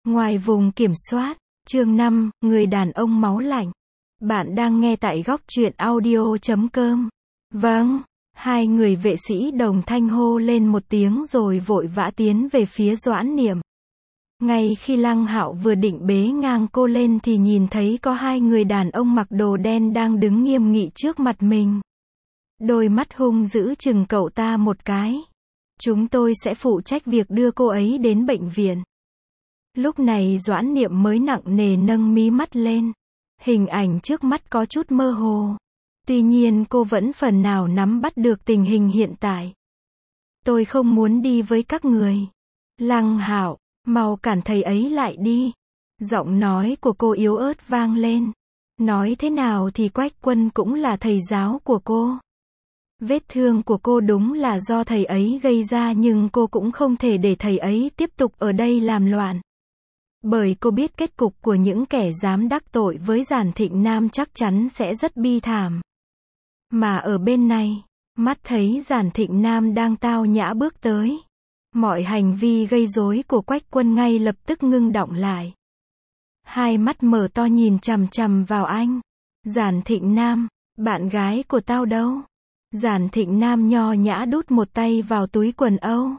Ngoài vùng kiểm soát, chương 5, người đàn ông máu lạnh. Bạn đang nghe tại góc truyện audio.com. Vâng, hai người vệ sĩ đồng thanh hô lên một tiếng rồi vội vã tiến về phía Doãn Niệm. Ngay khi Lăng Hạo vừa định bế ngang cô lên thì nhìn thấy có hai người đàn ông mặc đồ đen đang đứng nghiêm nghị trước mặt mình. Đôi mắt hung dữ chừng cậu ta một cái. Chúng tôi sẽ phụ trách việc đưa cô ấy đến bệnh viện. Lúc này Doãn Niệm mới nặng nề nâng mí mắt lên. Hình ảnh trước mắt có chút mơ hồ. Tuy nhiên cô vẫn phần nào nắm bắt được tình hình hiện tại. Tôi không muốn đi với các người. Lăng Hạo, mau cản thầy ấy lại đi. Giọng nói của cô yếu ớt vang lên. Nói thế nào thì Quách Quân cũng là thầy giáo của cô. Vết thương của cô đúng là do thầy ấy gây ra nhưng cô cũng không thể để thầy ấy tiếp tục ở đây làm loạn. Bởi cô biết kết cục của những kẻ dám đắc tội với Giản Thịnh Nam chắc chắn sẽ rất bi thảm. Mà ở bên này, mắt thấy Giản Thịnh Nam đang tao nhã bước tới. Mọi hành vi gây rối của Quách Quân ngay lập tức ngưng đọng lại. Hai mắt mở to nhìn chằm chằm vào anh. Giản Thịnh Nam, bạn gái của tao đâu? Giản Thịnh Nam nho nhã đút một tay vào túi quần âu.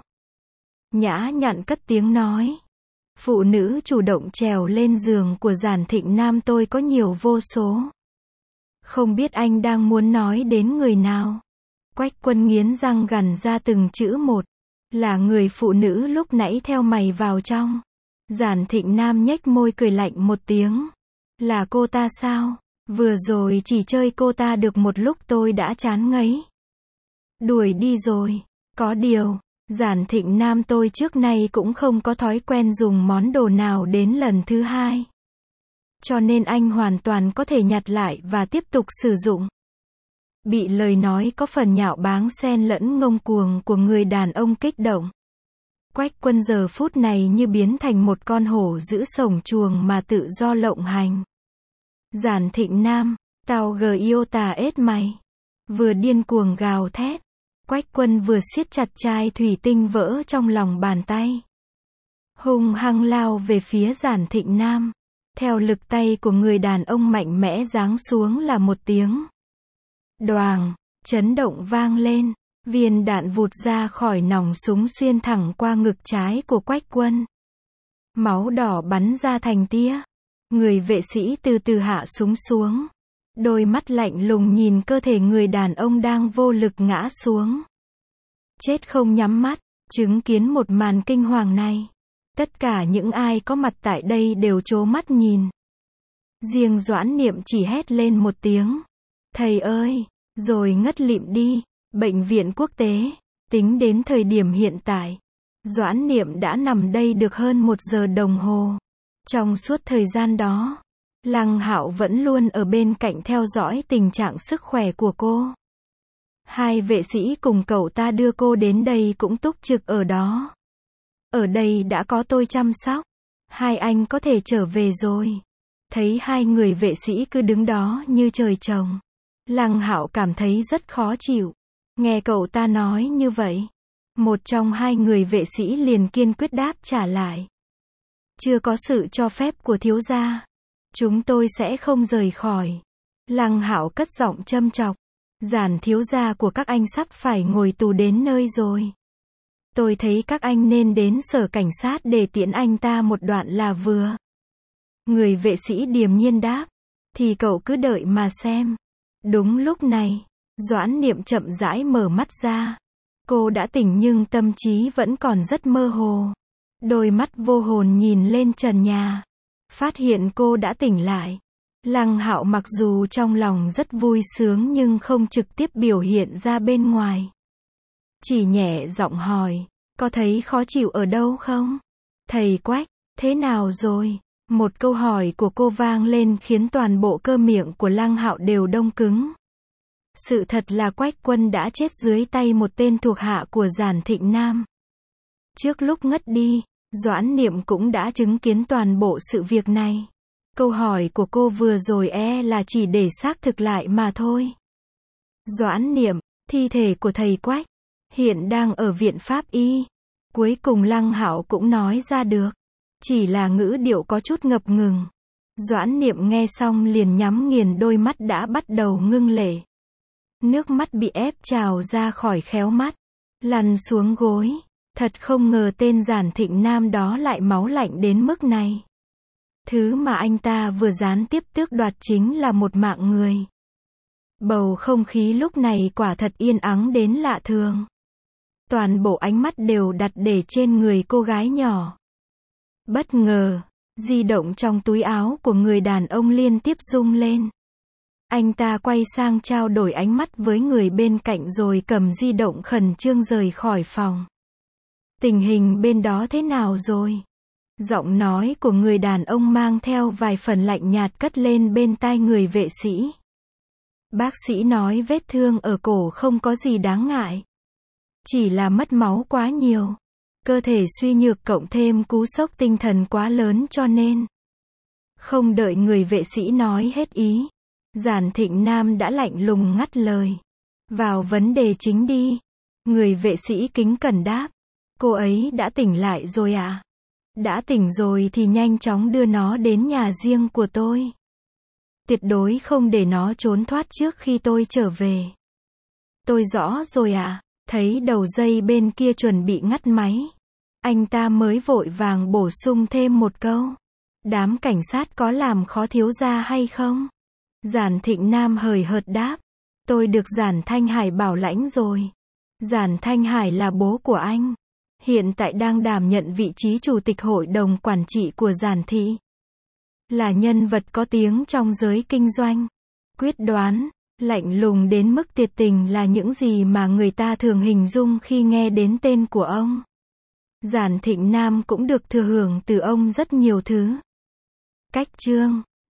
Nhã nhặn cất tiếng nói. Phụ nữ chủ động trèo lên giường của Giản Thịnh Nam tôi có nhiều vô số. Không biết anh đang muốn nói đến người nào? Quách Quân nghiến răng gằn ra từng chữ một. Là người phụ nữ lúc nãy theo mày vào trong. Giản Thịnh Nam nhếch môi cười lạnh một tiếng. Là cô ta sao? Vừa rồi chỉ chơi cô ta được một lúc tôi đã chán ngấy. Đuổi đi rồi. Có điều, Giản Thịnh Nam tôi trước nay cũng không có thói quen dùng món đồ nào đến lần thứ hai. Cho nên anh hoàn toàn có thể nhặt lại và tiếp tục sử dụng. Bị lời nói có phần nhạo báng xen lẫn ngông cuồng của người đàn ông kích động. Quách Quân giờ phút này như biến thành một con hổ giữ sổng chuồng mà tự do lộng hành. Giản Thịnh Nam, tao yêu tà ết mày. Vừa điên cuồng gào thét. Quách Quân vừa siết chặt chai thủy tinh vỡ trong lòng bàn tay. Hung hăng lao về phía Giản Thịnh Nam. Theo lực tay của người đàn ông mạnh mẽ giáng xuống là một tiếng. Đoàng, chấn động vang lên. Viên đạn vụt ra khỏi nòng súng xuyên thẳng qua ngực trái của Quách Quân. Máu đỏ bắn ra thành tia. Người vệ sĩ từ từ hạ súng xuống. Đôi mắt lạnh lùng nhìn cơ thể người đàn ông đang vô lực ngã xuống. Chết không nhắm mắt, chứng kiến một màn kinh hoàng này. Tất cả những ai có mặt tại đây đều trố mắt nhìn. Riêng Doãn Niệm chỉ hét lên một tiếng. Thầy ơi! Rồi ngất lịm đi. Bệnh viện quốc tế. Tính đến thời điểm hiện tại, Doãn Niệm đã nằm đây được hơn 1 giờ đồng hồ. Trong suốt thời gian đó, Lăng Hạo vẫn luôn ở bên cạnh theo dõi tình trạng sức khỏe của cô. Hai vệ sĩ cùng cậu ta đưa cô đến đây cũng túc trực ở đó. Ở đây đã có tôi chăm sóc. Hai anh có thể trở về rồi. Thấy hai người vệ sĩ cứ đứng đó như trời trồng. Lăng Hạo cảm thấy rất khó chịu. Nghe cậu ta nói như vậy, một trong hai người vệ sĩ liền kiên quyết đáp trả lại. Chưa có sự cho phép của thiếu gia, chúng tôi sẽ không rời khỏi. Lăng Hạo cất giọng châm chọc. Giản thiếu gia của các anh sắp phải ngồi tù đến nơi rồi. Tôi thấy các anh nên đến sở cảnh sát để tiễn anh ta một đoạn là vừa. Người vệ sĩ điềm nhiên đáp. Thì cậu cứ đợi mà xem. Đúng lúc này, Doãn Niệm chậm rãi mở mắt ra. Cô đã tỉnh nhưng tâm trí vẫn còn rất mơ hồ. Đôi mắt vô hồn nhìn lên trần nhà. Phát hiện cô đã tỉnh lại. Lăng Hạo mặc dù trong lòng rất vui sướng nhưng không trực tiếp biểu hiện ra bên ngoài. Chỉ nhẹ giọng hỏi, có thấy khó chịu ở đâu không? Thầy Quách, thế nào rồi? Một câu hỏi của cô vang lên khiến toàn bộ cơ miệng của Lăng Hạo đều đông cứng. Sự thật là Quách Quân đã chết dưới tay một tên thuộc hạ của Giản Thịnh Nam. Trước lúc ngất đi, Doãn Niệm cũng đã chứng kiến toàn bộ sự việc này. Câu hỏi của cô vừa rồi là chỉ để xác thực lại mà thôi. Doãn Niệm, thi thể của thầy Quách hiện đang ở viện pháp y. Cuối cùng Lăng Hạo cũng nói ra được. Chỉ là ngữ điệu có chút ngập ngừng. Doãn Niệm nghe xong liền nhắm nghiền đôi mắt đã bắt đầu ngưng lệ. Nước mắt bị ép trào ra khỏi khéo mắt. Lăn xuống gối. Thật không ngờ tên Giản Thịnh Nam đó lại máu lạnh đến mức này. Thứ mà anh ta vừa gián tiếp tước đoạt chính là một mạng người. Bầu không khí lúc này quả thật yên ắng đến lạ thường. Toàn bộ ánh mắt đều đặt để trên người cô gái nhỏ. Bất ngờ, di động trong túi áo của người đàn ông liên tiếp rung lên. Anh ta quay sang trao đổi ánh mắt với người bên cạnh rồi cầm di động khẩn trương rời khỏi phòng. Tình hình bên đó thế nào rồi? Giọng nói của người đàn ông mang theo vài phần lạnh nhạt cất lên bên tai người vệ sĩ. Bác sĩ nói vết thương ở cổ không có gì đáng ngại. Chỉ là mất máu quá nhiều. Cơ thể suy nhược cộng thêm cú sốc tinh thần quá lớn cho nên. Không đợi người vệ sĩ nói hết ý. Giản Thịnh Nam đã lạnh lùng ngắt lời. Vào vấn đề chính đi. Người vệ sĩ kính cẩn đáp. Cô ấy đã tỉnh lại rồi ạ? Đã tỉnh rồi thì nhanh chóng đưa nó đến nhà riêng của tôi. Tuyệt đối không để nó trốn thoát trước khi tôi trở về. Tôi rõ rồi ạ. Thấy đầu dây bên kia chuẩn bị ngắt máy. Anh ta mới vội vàng bổ sung thêm một câu. Đám cảnh sát có làm khó thiếu gia hay không? Giản Thịnh Nam hời hợt đáp. Tôi được Giản Thanh Hải bảo lãnh rồi. Giản Thanh Hải là bố của anh. Hiện tại đang đảm nhận vị trí chủ tịch hội đồng quản trị của Giản thị. Là nhân vật có tiếng trong giới kinh doanh. Quyết đoán, lạnh lùng đến mức tuyệt tình là những gì mà người ta thường hình dung khi nghe đến tên của ông. Giản Thịnh Nam cũng được thừa hưởng từ ông rất nhiều thứ. Cách chương